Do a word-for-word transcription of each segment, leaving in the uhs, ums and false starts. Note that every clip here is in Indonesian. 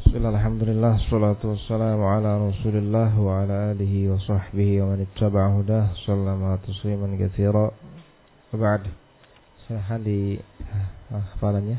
Bismillah, alhamdulillah, salatu wassalamu ala rasulillah wa ala alihi wa sahbihi wa man ittaba'a hudah sallama tasliman katsira. Wa ba'd. Silahkan di hafalannya.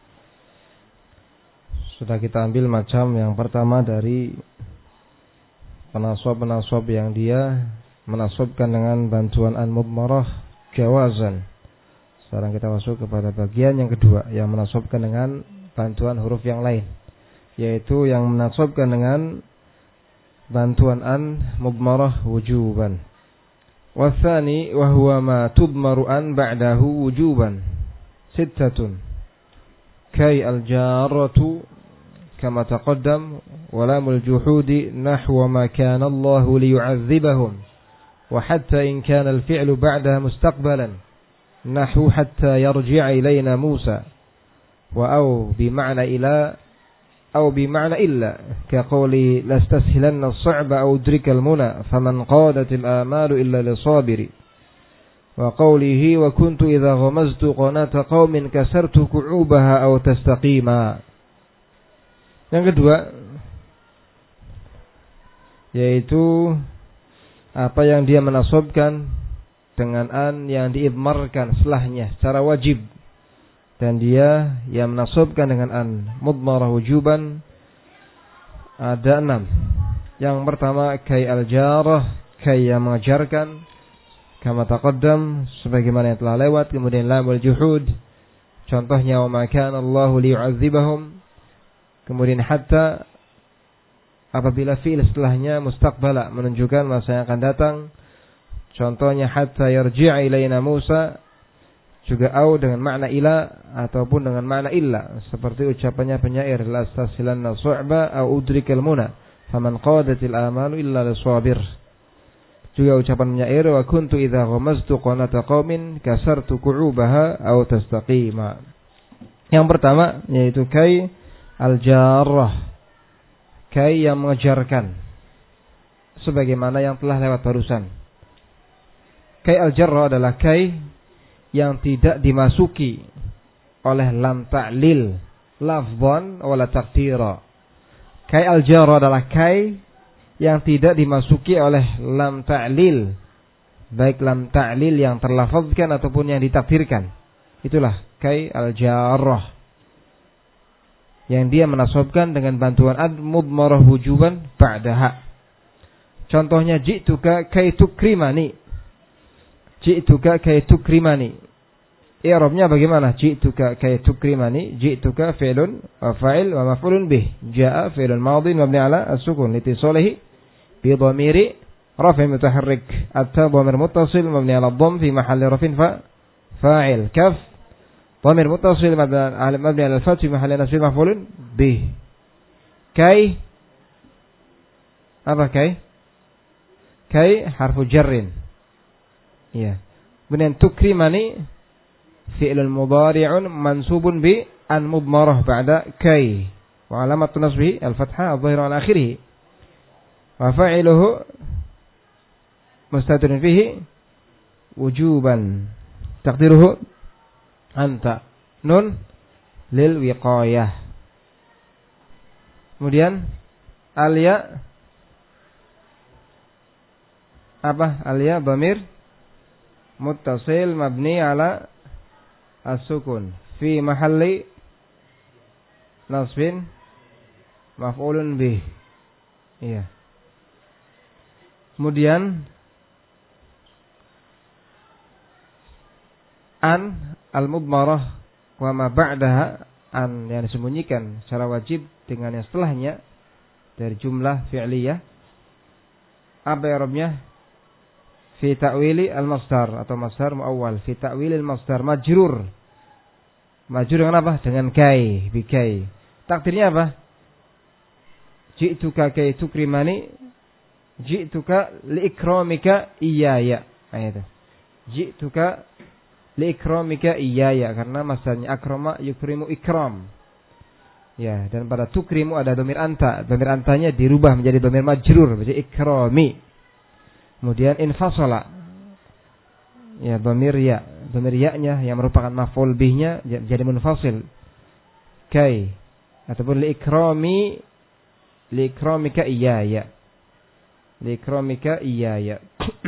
Sudah kita ambil macam yang pertama dari penasab-penasab yang dia menasabkan dengan bantuan an-mudmarah jawazan. Sekarang kita masuk kepada bagian yang kedua yang menasabkan dengan bantuan huruf yang lain, yaitu yang menasabkan dengan bantuan an mudmarah wujuban. Watsani wa huwa ma tudmaru an ba'dahu wujuban. Sittatun. Kay al-jarratu kama taqaddam wa lamul juhudi nahwa ma kana Allah liyu'adzibahum wa hatta in kana al-fi'lu ba'daha mustaqbalan nahwu hatta yarji'a ilayna Musa wa aw bima'na ila أو بمعنى إلا كقولي لاستسهلن الصعب أو أدرك المنى فمن قادت الآمال إلا لصابر وقوله وكنت إذا غمزت قناة قوم كسرت كعوبها أو تستقيما. Yang kedua yaitu apa yang dia menasabkan dengan an yang diidmarkan setelahnya secara wajib, dan dia yang menasabkan dengan an mudmarah wujuban ada enam. Yang pertama kay al-jarah, kay yang mengajarkan, kama taqaddam sebagaimana yang telah lewat. Kemudian lam wal juhud, contohnya wa ma kana Allahu liyu'adzibahum. Kemudian hatta apabila fi'il setelahnya mustaqbala menunjukkan masa yang akan datang, contohnya hatta yarji'a ilayna Musa. Juga au dengan makna ila ataupun dengan makna illa, seperti ucapannya penyair la astasilanna su'ba au udrikal muna faman qadatil amalu illa lisabir. Juga ucapan penyair wa kuntu idza ghamaztu qanata qaumin kasartu qu'ubaha au tastaqima. Yang pertama yaitu kay al-jarrah, kay yang mengejarkan sebagaimana yang telah lewat barusan. Kay al-jarrah adalah kay yang tidak dimasuki oleh lam ta'lil lafzan wala taqdira. Kay al-jarra adalah kay yang tidak dimasuki oleh lam ta'lil, baik lam ta'lil yang terlafazkan ataupun yang ditakdirkan. Itulah kay al-jarrah yang dia menasabkan dengan bantuan ad mudmarah wujuban ba'daha. Contohnya ji'tuka kay tukrimani. Ji'tuka kay tukrimani. I'rabnya bagaimana? Ji'tuka kay tukrimani. Ji'tuka fi'lun wa fa'il wa maf'ulun bih. Ja'a fi'lun madhin mabni ala as-sukun litisalihi bi dhamiri raf'in mutaharrik. At-ta dhamir muttasil mabni ala dhamm fi mahalli raf'in fa fa'il. Kaf dhamir muttasil mabni ala al-fath fi mahalli nasb maf'ulun bih. Kay apa kay? Kay harfu jarrin. Ya. Kemudian tukrimani fi'lun mudhari'un mansubun bi an mudmarah ba'da kay wa alamat nasbihi al-fathah adh-dhahira ala akhirih wa fa'iluhu mustatirun fihi wujuban taqdiruhu anta nun lil wiqayah. Kemudian al-ya apa? Al-ya dhamir muttasil mabni ala as-sukun fi mahalli nasbin maf'ulun bih. Iya. Kemudian an al-mudmarah wa ma ba'daha, an yang disembunyikan secara wajib dengan yang setelahnya dari jumlah fi'liyah. Apa i'rabnya? Fi ta'wili al-masdar atau masdar muawwal. Fi ta'wili al-masdar majrur. Majrur dengan apa? Dengan kay, bi kay. Takdirnya apa? Ji'tuka kay tukrimani. Ji'tuka liikramika iyaya. Ayat. Ji'tuka liikramika iyaya, karena masdarnya akrama yukrimu ikram. Ya, dan pada tukrimu ada dhamir anta. Dhamir antanya dirubah menjadi dhamir majrur, menjadi ikrami. Kemudian infasala, ya dhamir ya, dhamir ya-nya yang merupakan maf'ul bihnya jadi munfasil. Kay ataupun li ikrami likramika iyaya. Likramika iyaya.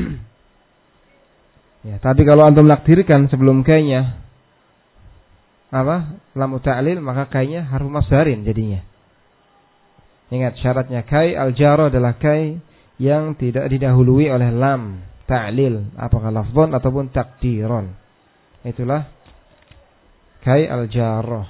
Ya, tapi kalau antum nakdirkan sebelum kainya apa? Lam ta'lil, maka kainya harfu masdarin jadinya. Ingat syaratnya kai al-jar adalah kai yang tidak didahului oleh lam ta'lil, apakah lafzon ataupun takdiron. Itulah kai al-jarrah.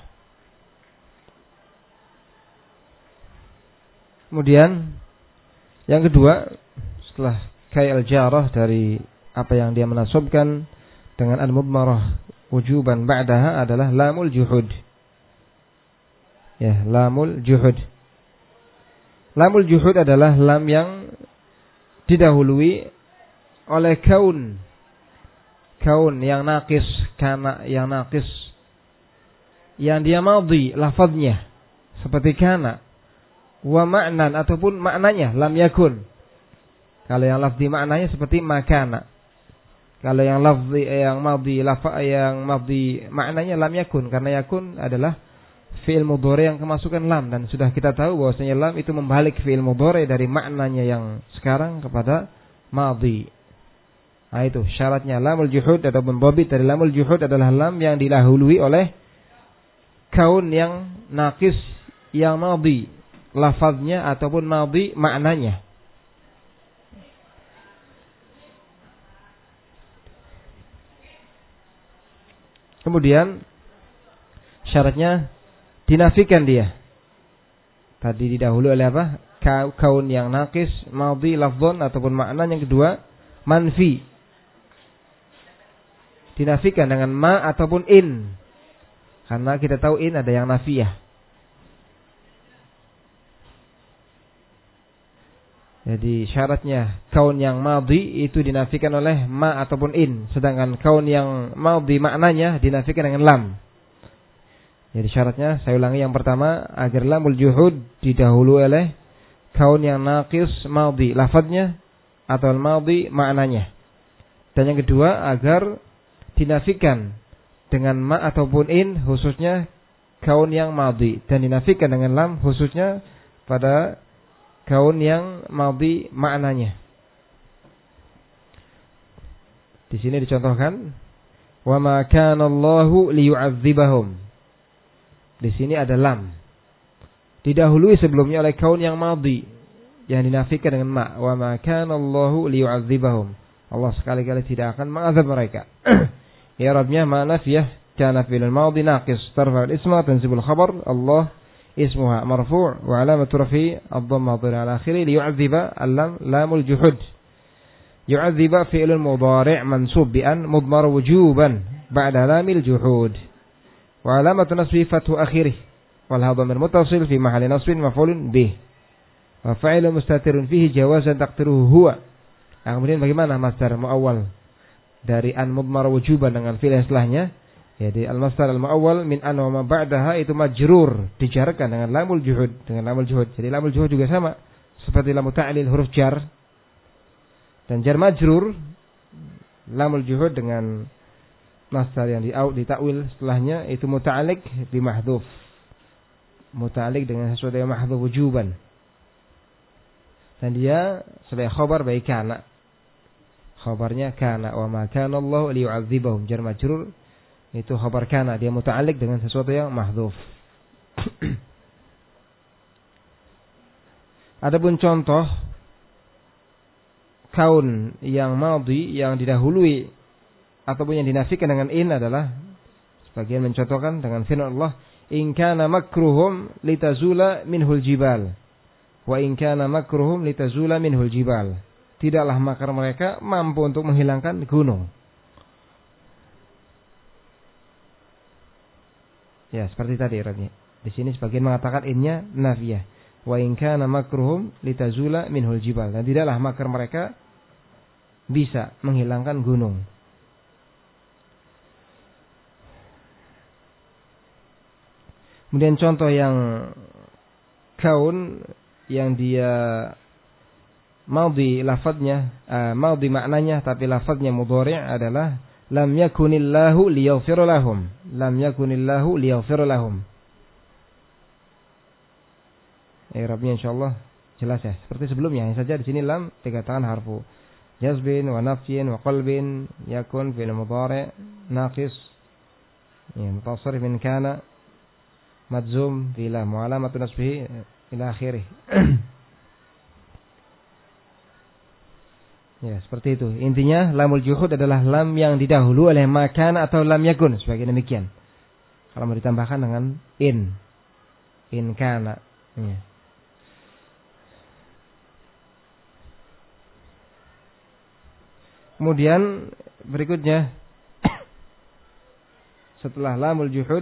Kemudian yang kedua, setelah kai al-jarrah dari apa yang dia menasabkan dengan al-mudmarah wujuban ba'daha adalah lamul juhud. Ya, lamul juhud. Lamul juhud adalah lam yang didahului oleh kaun. Kaun yang naqis, kana yang naqis. Yang dia madhi lafaznya seperti kana. Wa ma'nan ataupun maknanya lam yakun. Kalau yang lafzi maknanya seperti makana. Kalau yang lafzi yang madhi lafaz yang madhi maknanya lam yakun, karena yakun adalah fi'il mudhari yang kemasukan lam, dan sudah kita tahu bahwasanya lam itu membalik fi'il mudhari dari maknanya yang sekarang kepada madhi. Nah itu syaratnya lamul juhud atau dhabit dari lamul juhud adalah lam yang dilahului oleh kaun yang naqis yang madhi lafaznya ataupun madhi maknanya. Kemudian syaratnya dinafikan dia. Tadi didahului oleh apa? Kaun yang naqis, madhi, lafzon ataupun makna. Yang kedua, manfi. Dinafikan dengan ma ataupun in. Karena kita tahu in ada yang nafiyah. Jadi syaratnya kaun yang madhi itu dinafikan oleh ma ataupun in. Sedangkan kaun yang madhi maknanya dinafikan dengan lam. Jadi syaratnya, saya ulangi, yang pertama agar lamul juhud didahului oleh kaun yang naqis madhi lafadznya atau madhi maknanya. Dan yang kedua agar dinafikan dengan ma ataupun in khususnya kaun yang madhi, dan dinafikan dengan lam khususnya pada kaun yang madhi maknanya. Di sini dicontohkan wa ma kana Allahu liyu'adzibahum. Di sini ada lam. Didahului sebelumnya oleh kaun yang madhi yang dinafikan dengan ma. Wa ma kana Allahu liyu'adzibahum. Allah sekali-kali tidak akan mengazab mereka. I'rabnya ma nafiyah kana fi'il madhi naqis tarfa al-isma tansibul khabar Allah ismuha marfu' wa alamatu rafi ad-dhamma dhahira ala akhiri liyu'adziba al-lam lamul juhud. Yu'adziba fi'lun mudhari' mansub bi an mudmar wujuban ba'da lamil juhud. Wa alamatu nasbi fathu akhirih wal hadhamir muttasil fi mahalli nasbin maf'ulun bih. Wa fa'ilun mustatirun fihi jawazan taqdiruhu huwa. Nah, kemudian bagaimana masdar muawwal dari an mudmar wujuban dengan fi'il setelahnya? Jadi al-masdar al-mu'awwal min an wa ma ba'daha itu majrur, dijarkan dengan lamul juhud, dengan lamul juhud. Jadi lamul juhud juga sama seperti lamul ta'lil huruf jar. Dan jar majrur lamul juhud dengan masdar yang ditakwil setelahnya itu muta'alliq bi mahdhuf. Muta'alliq dengan sesuatu yang mahdhuf wujuban. Dan dia sebagai khabar bagi kana. Khabarnya kana wa ma kana Allahu liyu'adzibahum, jar majrur itu khabar kana, dia muta'alliq dengan sesuatu yang mahdhuf. Adapun contoh kaun yang madhi yang didahului ataupun yang dinafikan dengan in adalah sebagian mencontohkan dengan firman Allah, in kana makruhum litazula minhul jibal wa in kana makruhum litazula minhul jibal. Tidaklah makar mereka mampu untuk menghilangkan gunung. Ya, seperti tadi Rabbi. Di sini sebagian mengatakan innya nafiyah. Wa in kana makruhum litazula minhul jibal. Dan tidaklah makar mereka bisa menghilangkan gunung. Kemudian contoh yang kaun yang dia madhi lafadznya, uh, madhi maknanya tapi lafadznya mudhari' adalah lam yakunillahu liyaghfir lahum. Lam yakunillahu liyaghfir lahum. i'rabnya insyaallah jelas ya. Seperti sebelumnya, hanya saja di sini lam dikatakan harfu jazbin wa nafyin wa qalbin yakun fi'il mudhari' naqis ya mutasarrif min kana madzum fi lam wa alamatu nasbihi ila akhirih. Ya, seperti itu. Intinya lamul juhud adalah lam yang didahului oleh makan atau lam yakun, sebagai demikian. Kalau mau ditambahkan dengan in. In kana. Ya. Kemudian berikutnya setelah lamul juhud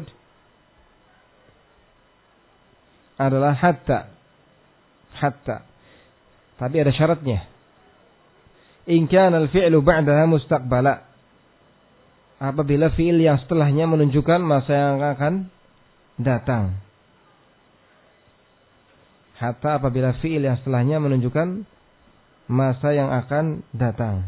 adalah hatta. Hatta. Tapi ada syaratnya. In kana al-fi'lu ba'daha mustaqbala. Apabila fi'il yang setelahnya menunjukkan masa yang akan datang. Hatta apabila fi'il yang setelahnya menunjukkan masa yang akan datang.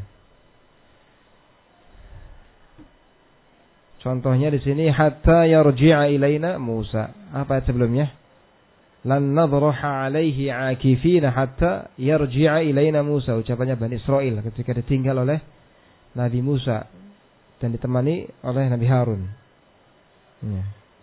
Contohnya di sini hatta yarji'a ilaina Musa. Apa ayat sebelumnya? Lan nadhruha alaihi akifina hatta yarji'a ilaina Musa. Ucapannya Bani Israel ketika ditinggal oleh Nabi Musa dan ditemani oleh Nabi Harun. Ya.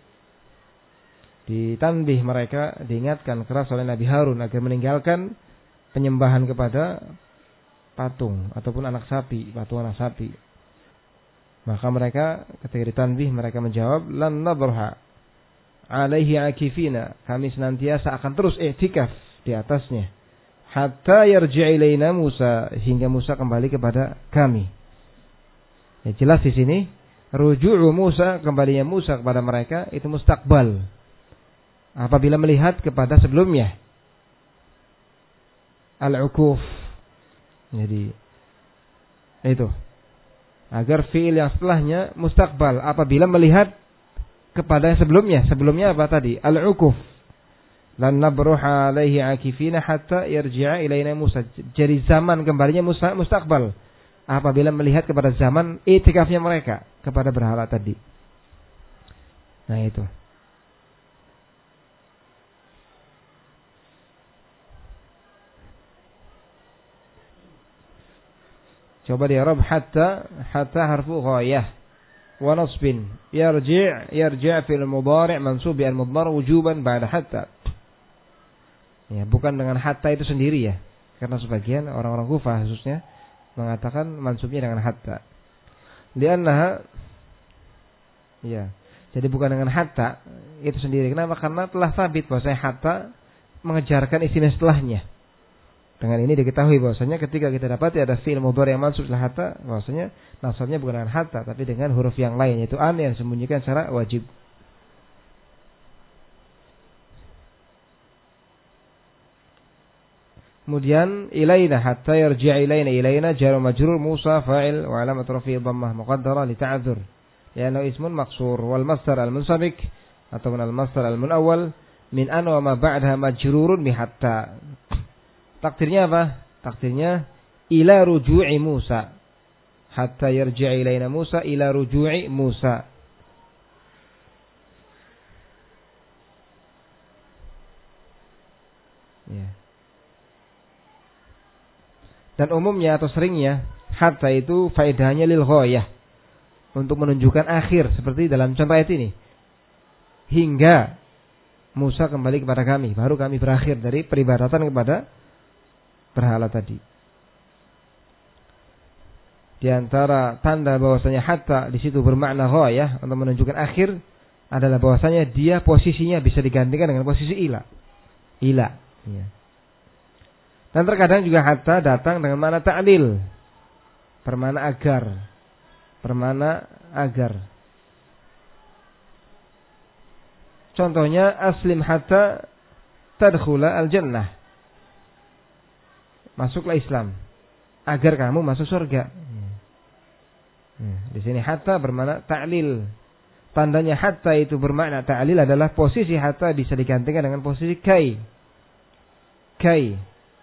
Ditanbih mereka, diingatkan keras oleh Nabi Harun agar meninggalkan penyembahan kepada patung ataupun anak sapi, patung anak sapi. Maka mereka ketika ditanbih mereka menjawab lan nadhruha alaihi akifina, kami senantiasa akan terus i'tikaf di atasnya hatta yarji'a ilaina Musa, hingga Musa kembali kepada kami. Ya, jelas di sini ruju'u Musa, kembalinya Musa kepada mereka itu mustaqbal apabila melihat kepada sebelumnya al-ukuf. Jadi itu agar fi'il yang setelahnya mustaqbal apabila melihat kepada yang sebelumnya. Sebelumnya apa tadi? Al-ukuf. Lan nabruha alaihi akifina hatta yarji'a ilaina Musa. Jadi zaman kembalinya Musa mustaqbal apabila melihat kepada zaman i'tikafnya mereka kepada berhala tadi. Nah itu. Coba di Arab hatta, hatta harfu ghayah. Wa nasbin yarji' yarji' fil mudhari' mansub bi al-mudhari wujuban ba'da hatta. Ya, bukan dengan hatta itu sendiri ya. Karena sebagian orang-orang Kufah khususnya mengatakan mansubnya dengan hatta. Li'annaha ya. Jadi bukan dengan hatta itu sendiri. Kenapa? Karena telah sabit bahwasanya hatta mengejarkan istilah setelahnya. Dengan ini diketahui bahwasanya ketika kita dapati ada fi'il mudhari yang mansub setelah hatta, bahwasanya nasabnya bukan dengan hatta tapi dengan huruf yang lain, yaitu an yang disembunyikan secara wajib. Kemudian ilaina hatta yarji'a ilaina, ilaina jar majrur Musa fa'il wa alamat rafi'i dhammah muqaddara li ta'dzur. Li'annahu ismun maqsur wal masdar al-munsabik atau al-masdar al-munawwal min an wa ma ba'daha majrurun bi hatta. Takdirnya apa? Takdirnya ila ruju'i Musa. Hatta yarji'a ilaina Musa ila ruju'i Musa. Ya. Dan umumnya atau seringnya hatta itu faedahnya lil ghayah, untuk menunjukkan akhir, seperti dalam contoh ayat ini. Hingga Musa kembali kepada kami, baru kami berakhir dari peribadatan kepada berhala tadi. Di antara tanda bahwasanya hatta di situ bermakna ghayah untuk menunjukkan akhir adalah bahwasanya dia posisinya bisa digantikan dengan posisi ila. Ila. Ya. Dan terkadang juga hatta datang dengan makna ta'lil, bermakna agar, bermakna agar. Contohnya aslim hatta tadkhula al-jannah. Masuklah Islam agar kamu masuk surga. Hmm. Di sini hatta bermakna ta'lil. Tandanya hatta itu bermakna ta'lil adalah posisi hatta bisa digantikan dengan posisi kai. Kai.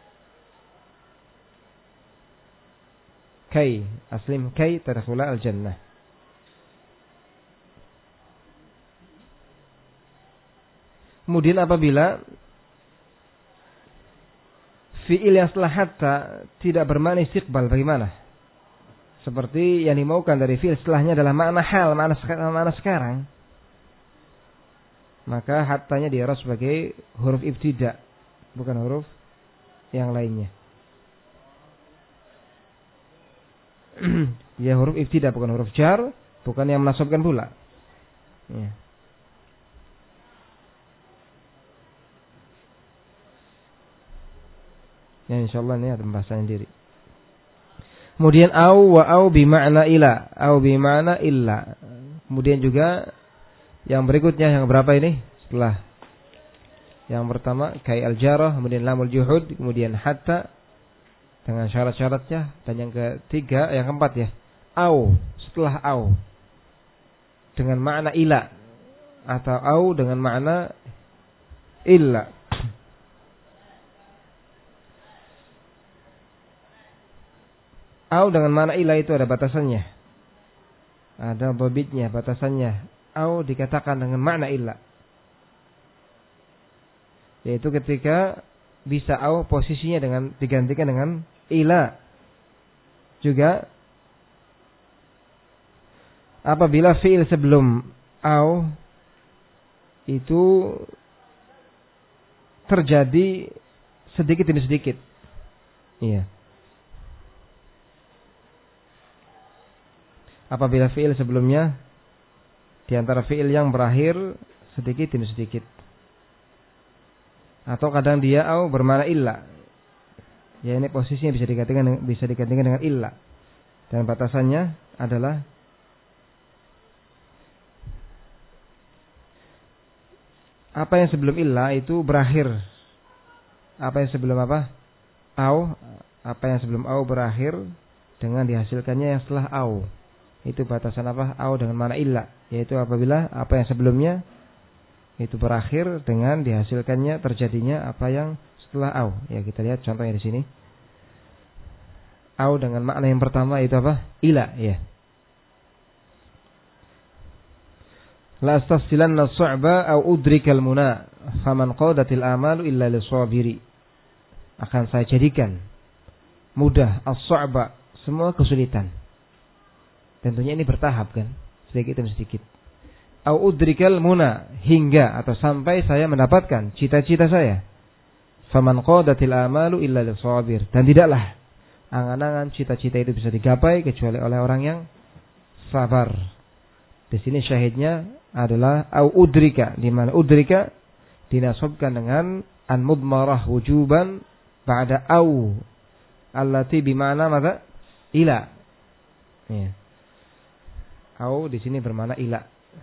Kai. Aslim kai tadkhula al-jannah. Kemudian apabila fi'il yang setelah hatta tidak bermakna istiqbal, bagaimana? Seperti yang dimaukan dari fi'il setelahnya adalah makna hal, makna, makna sekarang. Maka hattanya di'rab sebagai huruf ibtida, bukan huruf yang lainnya. Ya huruf ibtida, bukan huruf jar, bukan yang menasabkan pula. Ya. Ya insyaallah ini ada pembahasan sendiri. Kemudian au wa au bima'na ila, au bima'na illa. Kemudian juga yang berikutnya yang berapa ini? Setelah yang pertama kai al-jarah, kemudian lamul juhud, kemudian hatta dengan syarat-syaratnya, dan yang ketiga, yang keempat ya, au, setelah au dengan makna ila atau au dengan makna illa. Au dengan makna ila itu ada batasannya, ada dhabitnya, batasannya. Au dikatakan dengan makna illa, yaitu ketika bisa au posisinya dengan digantikan dengan ila. Juga apabila fi'il sebelum au itu terjadi sedikit demi sedikit. Iya. Apabila fi'il sebelumnya di antara fi'il yang berakhir sedikit demi sedikit. Atau kadang dia au bermakna illa. Ya ini posisinya bisa digantikan bisa digantikan dengan illa. Dan batasannya adalah apa yang sebelum illa itu berakhir. Apa yang sebelum apa? Au, apa yang sebelum au berakhir dengan dihasilkannya yang setelah au. Itu batasan apa? Au dengan makna illa, yaitu apabila apa yang sebelumnya itu berakhir dengan dihasilkannya terjadinya apa yang setelah au. Ya kita lihat contohnya di sini. Au dengan makna yang pertama itu apa? Ila, ya. La astasilanna su'ba au udrikal muna faman qadatil amalu illa lisabiri. Akan saya jadikan mudah as-su'ba, semua kesulitan. Tentunya ini bertahap kan, sedikit demi sedikit. Au udrikal muna, hingga atau sampai saya mendapatkan cita-cita saya. Faman qadatil amalu illa lisabir. Dan tidaklah angan-angan cita-cita itu bisa digapai kecuali oleh orang yang sabar. Di sini syahidnya adalah au udrika, di mana udrika dinasabkan dengan an mudmarah wujuban ba'da au allati bima'na madza? Ila. Ya. Au di sini bermakna ila.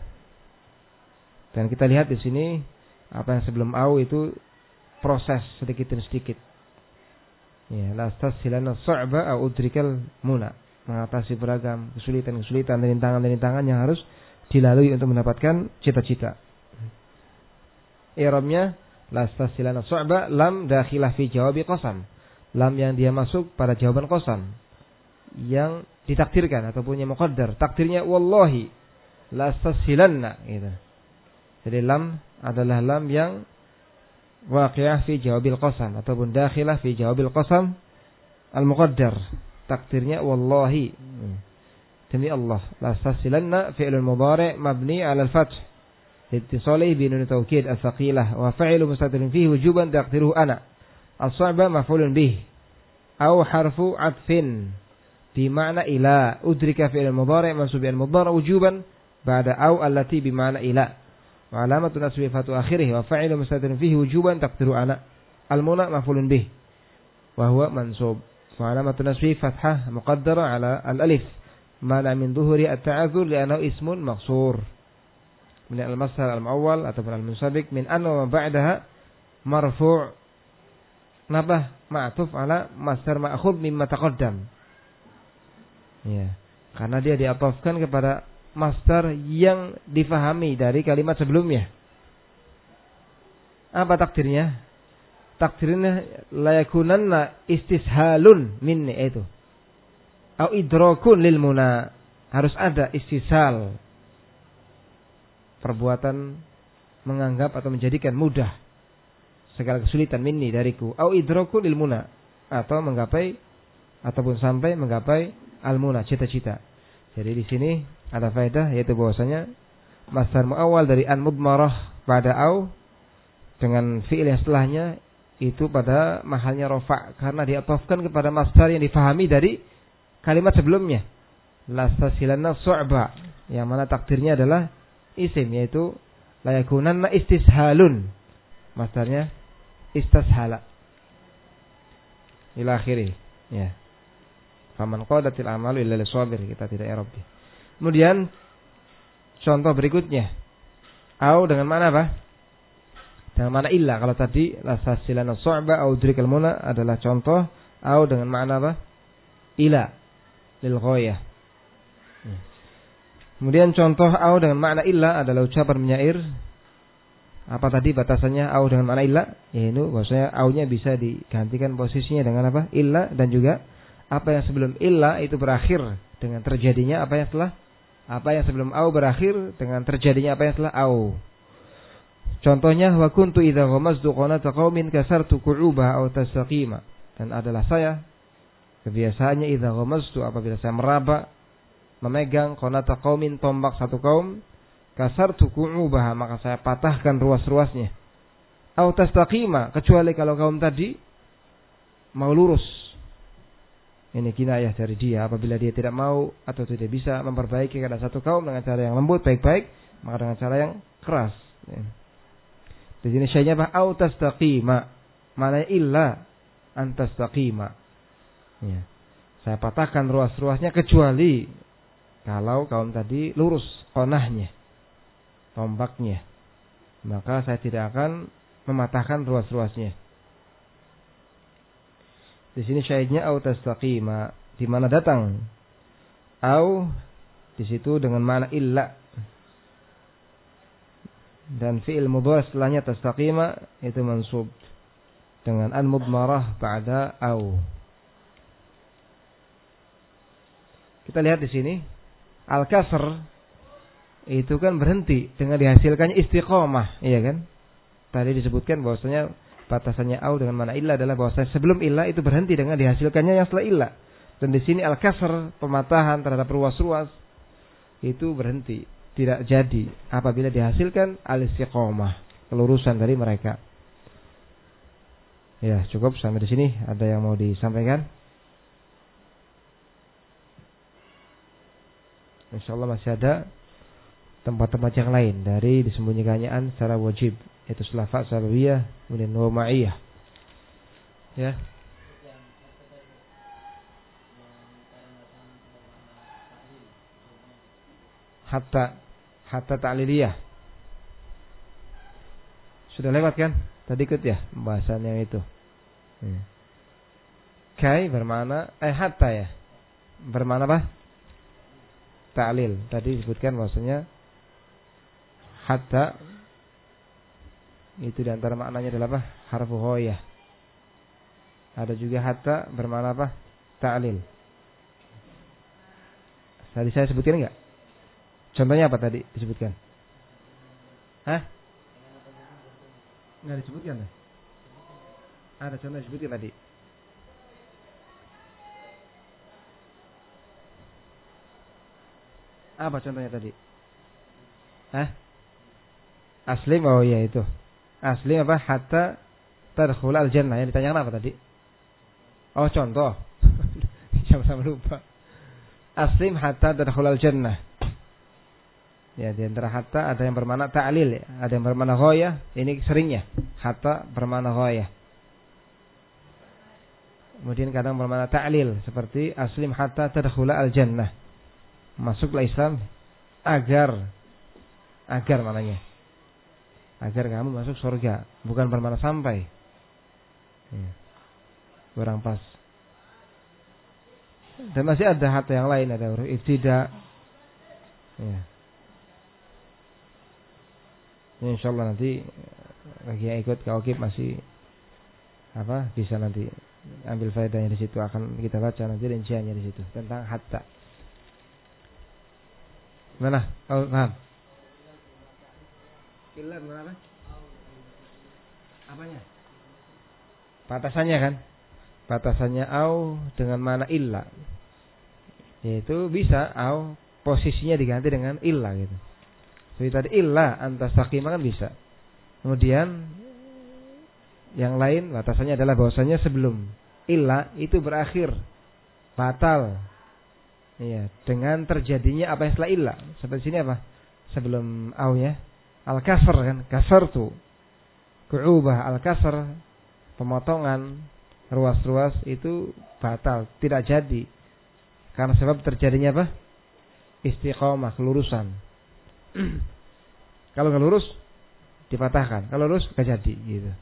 Dan kita lihat di sini apa yang sebelum au itu proses sedikit demi sedikit. Ya, la tassilana su'ba au udrikal muna. Mengatasi beragam kesulitan-kesulitan dan rintangan-rintangan yang harus dilalui untuk mendapatkan cita-cita. I'rabnya la tassilana su'ba lam dakhilah fi jawabi qasam. Lam yang dia masuk pada jawaban qasam yang ditakdirkan ataupun yang muqaddar. Takdirnya wallahi la tassilana gitu. Jadi lam adalah lam yang waqi'ah fi jawabil qasam ataupun dakhilah fi jawabil qasam al-muqaddar. Takdirnya wallahi, demi Allah. La tasilanna fi'lul mudhari' mabni 'ala al-fath liittisalihi bi nun tawkid as-saqilah wa fa'ilu mustatirun fihi wujuban taqdiruhu ana. As-su'ba maf'ulun bih aw harfu 'atfin bi ma'na ila. Udrika fi'lul mudhari' mansub bil mudhari' wujuban ba'da aw allati bi ma'na ila. Wa alamatu nasbi fatu akhirih wa fa'ilu mustatirun fihi wujuban taqdiruhu ana. Al-muna maf'ulun bih wa huwa mansub. وعلامة النصب فتحة مقدرة على الألف مانع من ظهور التعذر لأنه اسم مقصور من المصدر المؤول أو المنسبك من أن وما بعدها مرفوع نبه معطوف على مصدر مأخوذ مما تقدم. Ya, karena dia diatofkan kepada masdar yang difahami dari kalimat sebelumnya. Apa takdirnya? Takdirnya la yakunanna istishalun minni itu. Au idrakun lil muna. Harus ada istishal. Perbuatan menganggap atau menjadikan mudah segala kesulitan minni dariku. Au idrakun lil muna. atau menggapai ataupun sampai menggapai al-muna, cita-cita. Jadi di sini ada faedah, yaitu bahwasanya masdar muawwal dari an mudmarah pada au dengan fi'il yang setelahnya itu pada mahalnya rafa karena diatofkan kepada masdar yang difahami dari kalimat sebelumnya. Lastasilanna su'ba, yang mana takdirnya adalah isim, yaitu la yakunanna istishalun. Masdarnya istashala. Ila akhirih. Ya. Faman qadatil amalu illa lisabir, kita tidak i'rabnya. Kemudian contoh berikutnya. Au dengan mana apa? Dengan mana illa. Kalau tadi lastasilanna su'ba au drikal muna adalah contoh. Au dengan makna apa? Ila lil ghayah. Kemudian contoh au dengan makna illa adalah ucapan penyair. Apa tadi batasannya au dengan makna illa? Yaitu bahwasanya au-nya bisa digantikan posisinya dengan apa? Illa, dan juga apa yang sebelum illa itu berakhir dengan terjadinya apa yang setelah apa yang sebelum au berakhir dengan terjadinya apa yang setelah au. Contohnya wa kuntu idza ghamaztu qanata qaumin kasartu qu'uba aw tasqima. Dan adalah saya kebiasaannya idza ghamaztu, apabila saya meraba memegang qanata qaumin, tombak satu kaum, kasartu qu'ubaha, maka saya patahkan ruas-ruasnya. Aw tastaqima, kecuali kalau kaum tadi mau lurus. Ini kinayah dari dia, apabila dia tidak mau atau tidak bisa memperbaiki keadaan satu kaum dengan cara yang lembut baik-baik, maka dengan cara yang keras. Di sini syai'nya apa? Aw tastaqima, maknanya illa an tastaqima. Ya. Saya patahkan ruas-ruasnya kecuali kalau kaum tadi lurus qanahnya, tombaknya, maka saya tidak akan mematahkan ruas-ruasnya. Di sini syahidnya au tastaqima, di mana datang au di situ dengan makna illa, dan fi'il mudhari setelahnya tastaqima itu mansub dengan an mudmarah ba'da au. Kita lihat di sini al-kasr itu kan berhenti dengan dihasilkannya istiqomah, iya kan? Tadi disebutkan bahwasanya batasannya au dengan mana illa adalah bahwasanya sebelum illa itu berhenti dengan dihasilkannya yang setelah illa. Dan di sini al-kasr, pematahan terhadap ruas-ruas itu berhenti, tidak jadi apabila dihasilkan al-istiqomah, kelurusan dari mereka. Ya, cukup sampai di sini. Ada yang mau disampaikan? Insyaallah masih ada tempat-tempat yang lain dari disembunyikannya an secara wajib, yaitu selafat sabawiyah, kemudian wama'iyah. Ya. Hatta hatta ta'liliyah. Sudah lewat kan? Tadi ikut ya pembahasan yang itu. Hmm. Kai bermakna eh hatta ya. Bermakna apa? Ta'lil. Tadi disebutkan bahwasanya hatta itu di antara maknanya adalah apa? Harfu ghaiyah. Ada juga hatta bermakna apa? Ta'lil. Tadi saya sebutkan enggak? Contohnya apa tadi disebutkan? Hah? Enggak disebutkan ya? Ada contoh disebutkan tadi. Apa contohnya tadi? Hah? Aslim, oh iya itu. Aslim apa? Hatta tadkhul al-jannah. Yang ditanyakan apa tadi? Oh contoh. Sama-sama lupa. Aslim hatta tadkhul al-jannah. Ya, di antara hatta ada yang bermakna ta'lil, ya. Ada yang bermakna ghayah. Ini seringnya hatta bermakna ghayah. Kemudian kadang bermakna ta'lil, seperti aslim hatta tadkhul al-jannah. Masuklah Islam agar agar maknanya agar kamu masuk surga, bukan bermakna sampai. Ya. Kurang pas. Dan masih ada hatta yang lain, ada huruf ibtida. Ya. Ya, insyaallah nanti bagi yang ikut kaukib masih apa bisa nanti ambil faedahnya di situ, akan kita baca nanti rinciannya di situ tentang hatta. Mana? Oh, paham. Illa gimana apa? Apanya? Batasannya kan? batasannya au dengan mana illa. Yaitu bisa au posisinya diganti dengan illa gitu. Seperti tadi illa antastaqima kan bisa. Kemudian yang lain batasannya adalah bahwasanya sebelum illa itu berakhir batal. Iya, dengan terjadinya apa yang setelah illa. Seperti sini apa? Sebelum au ya. Al-kasr kan, kasartu. Ku'ubah al-kasr, pemotongan ruas-ruas itu batal, tidak jadi. Karena sebab terjadinya apa? Istiqomah, kelurusan. Kalau nggak lurus dipatahkan, kalau lurus nggak jadi gitu.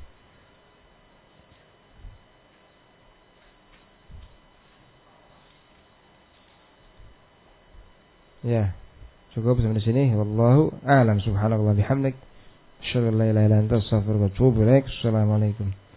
Ya, cukup sampai di sini. Wallahu a'lam. Subhanallah bihamdik. Asyhadu an la ilaha illa anta astaghfiruka wa atubu ilaik. Assalamualaikum.